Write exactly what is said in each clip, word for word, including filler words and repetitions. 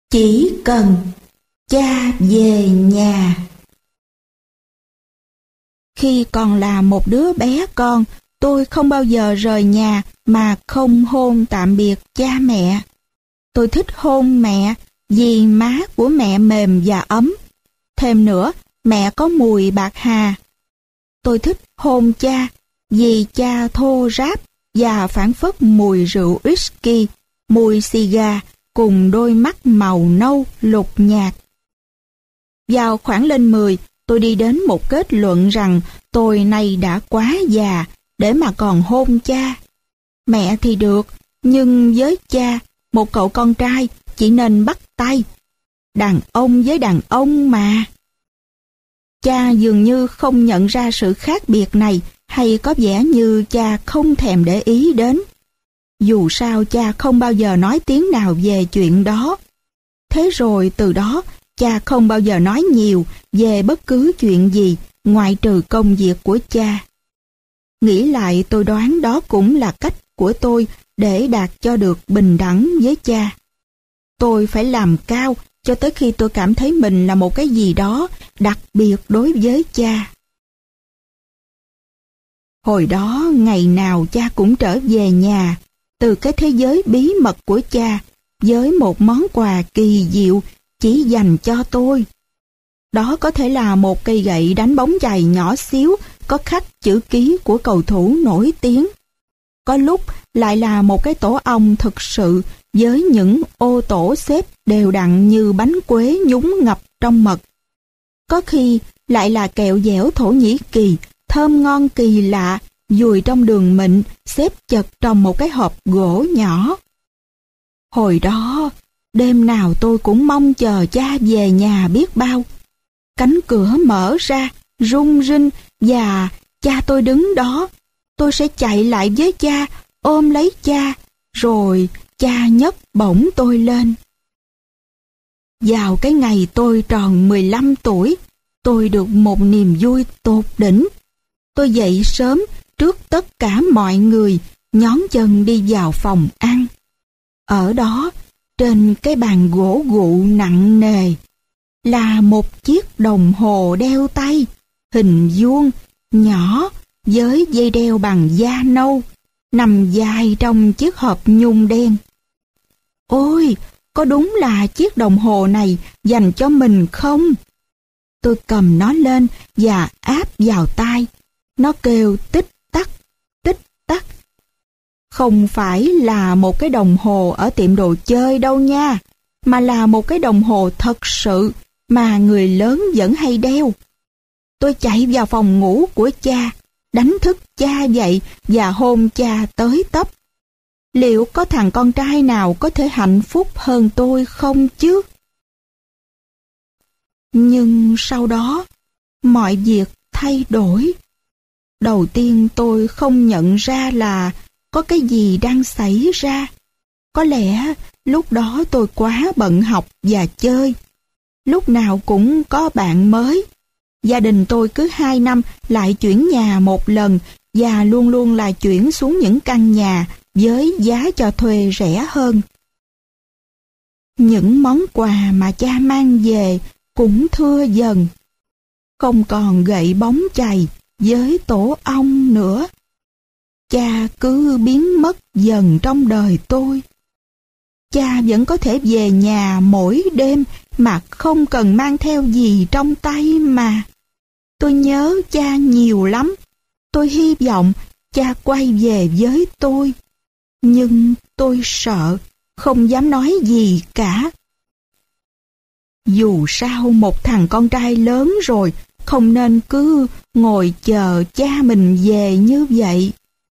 Chỉ cần cha về nhà. Khi còn là một đứa bé con, tôi không bao giờ rời nhà mà không hôn tạm biệt cha mẹ. Tôi thích hôn mẹ vì má của mẹ mềm và ấm. Thêm nữa, mẹ có mùi bạc hà. Tôi thích hôn cha vì cha thô ráp và phảng phất mùi rượu whisky, mùi xì gà cùng đôi mắt màu nâu lục nhạt. Vào khoảng lên mười, tôi đi đến một kết luận rằng tôi nay đã quá già để mà còn hôn cha. Mẹ thì được, nhưng với cha, một cậu con trai chỉ nên bắt tay. Đàn ông với đàn ông mà. Cha dường như không nhận ra sự khác biệt này, hay có vẻ như cha không thèm để ý đến. Dù sao cha không bao giờ nói tiếng nào về chuyện đó. Thế rồi từ đó, cha không bao giờ nói nhiều về bất cứ chuyện gì ngoại trừ công việc của cha. Nghĩ lại, tôi đoán đó cũng là cách của tôi để đạt cho được bình đẳng với cha. Tôi phải làm cao cho tới khi tôi cảm thấy mình là một cái gì đó đặc biệt đối với cha. Hồi đó, ngày nào cha cũng trở về nhà từ cái thế giới bí mật của cha với một món quà kỳ diệu chỉ dành cho tôi. Đó có thể là một cây gậy đánh bóng chày nhỏ xíu có khắc chữ ký của cầu thủ nổi tiếng. Có lúc lại là một cái tổ ong thực sự với những ô tổ xếp đều đặn như bánh quế nhúng ngập trong mật. Có khi lại là kẹo dẻo Thổ Nhĩ Kỳ, thơm ngon kỳ lạ, dùi trong đường mịn, xếp chật trong một cái hộp gỗ nhỏ. Hồi đó, đêm nào tôi cũng mong chờ cha về nhà biết bao. Cánh cửa mở ra, rung rinh và cha tôi đứng đó. Tôi sẽ chạy lại với cha, ôm lấy cha, rồi cha nhấc bổng tôi lên. Vào cái ngày tôi tròn mười lăm tuổi, tôi được một niềm vui tột đỉnh. Tôi dậy sớm trước tất cả mọi người, nhón chân đi vào phòng ăn. Ở đó, trên cái bàn gỗ gụ nặng nề, là một chiếc đồng hồ đeo tay, hình vuông, nhỏ, với dây đeo bằng da nâu, nằm dài trong chiếc hộp nhung đen. Ôi, có đúng là chiếc đồng hồ này dành cho mình không? Tôi cầm nó lên và áp vào tai. Nó kêu tích tắc, tích tắc. Không phải là một cái đồng hồ ở tiệm đồ chơi đâu nha, mà là một cái đồng hồ thật sự mà người lớn vẫn hay đeo. Tôi chạy vào phòng ngủ của cha, đánh thức cha dậy và hôn cha tới tấp. Liệu có thằng con trai nào có thể hạnh phúc hơn tôi không chứ? Nhưng sau đó, mọi việc thay đổi. Đầu tiên tôi không nhận ra là có cái gì đang xảy ra. Có lẽ lúc đó tôi quá bận học và chơi. Lúc nào cũng có bạn mới. Gia đình tôi cứ hai năm lại chuyển nhà một lần và luôn luôn là chuyển xuống những căn nhà với giá cho thuê rẻ hơn. Những món quà mà cha mang về cũng thưa dần. Không còn gậy bóng chày với tổ ong nữa. Cha cứ biến mất dần trong đời tôi. Cha vẫn có thể về nhà mỗi đêm mà không cần mang theo gì trong tay mà. Tôi nhớ cha nhiều lắm. Tôi hy vọng cha quay về với tôi. Nhưng tôi sợ, không dám nói gì cả. Dù sao một thằng con trai lớn rồi, không nên cứ ngồi chờ cha mình về như vậy.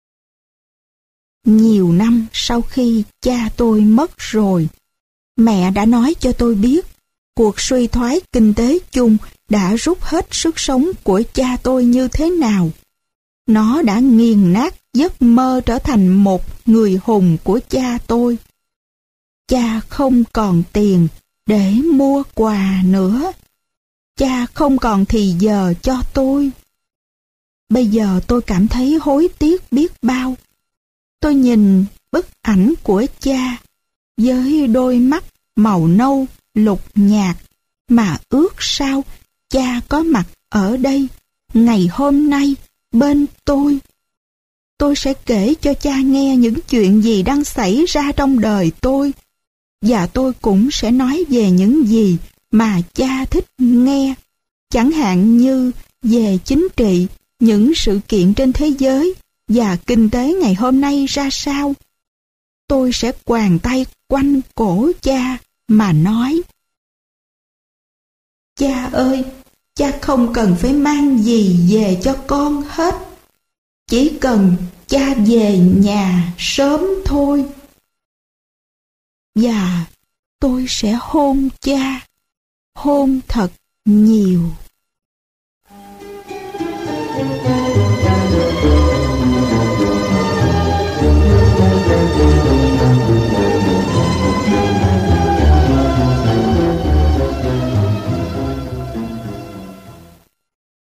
Nhiều năm sau khi cha tôi mất rồi, mẹ đã nói cho tôi biết cuộc suy thoái kinh tế chung đã rút hết sức sống của cha tôi như thế nào. Nó đã nghiền nát giấc mơ trở thành một người hùng của cha tôi. Cha không còn tiền để mua quà nữa. Cha không còn thì giờ cho tôi. Bây giờ tôi cảm thấy hối tiếc biết bao. Tôi nhìn bức ảnh của cha với đôi mắt màu nâu lục nhạc, mà ước sao cha có mặt ở đây ngày hôm nay bên tôi. Tôi sẽ kể cho cha nghe những chuyện gì đang xảy ra trong đời tôi, và tôi cũng sẽ nói về những gì mà cha thích nghe, chẳng hạn như về chính trị, những sự kiện trên thế giới và kinh tế ngày hôm nay ra sao. Tôi sẽ quàng tay quanh cổ cha mà nói: Cha ơi, cha không cần phải mang gì về cho con hết. Chỉ cần cha về nhà sớm thôi. Và tôi sẽ hôn cha, hôn thật nhiều.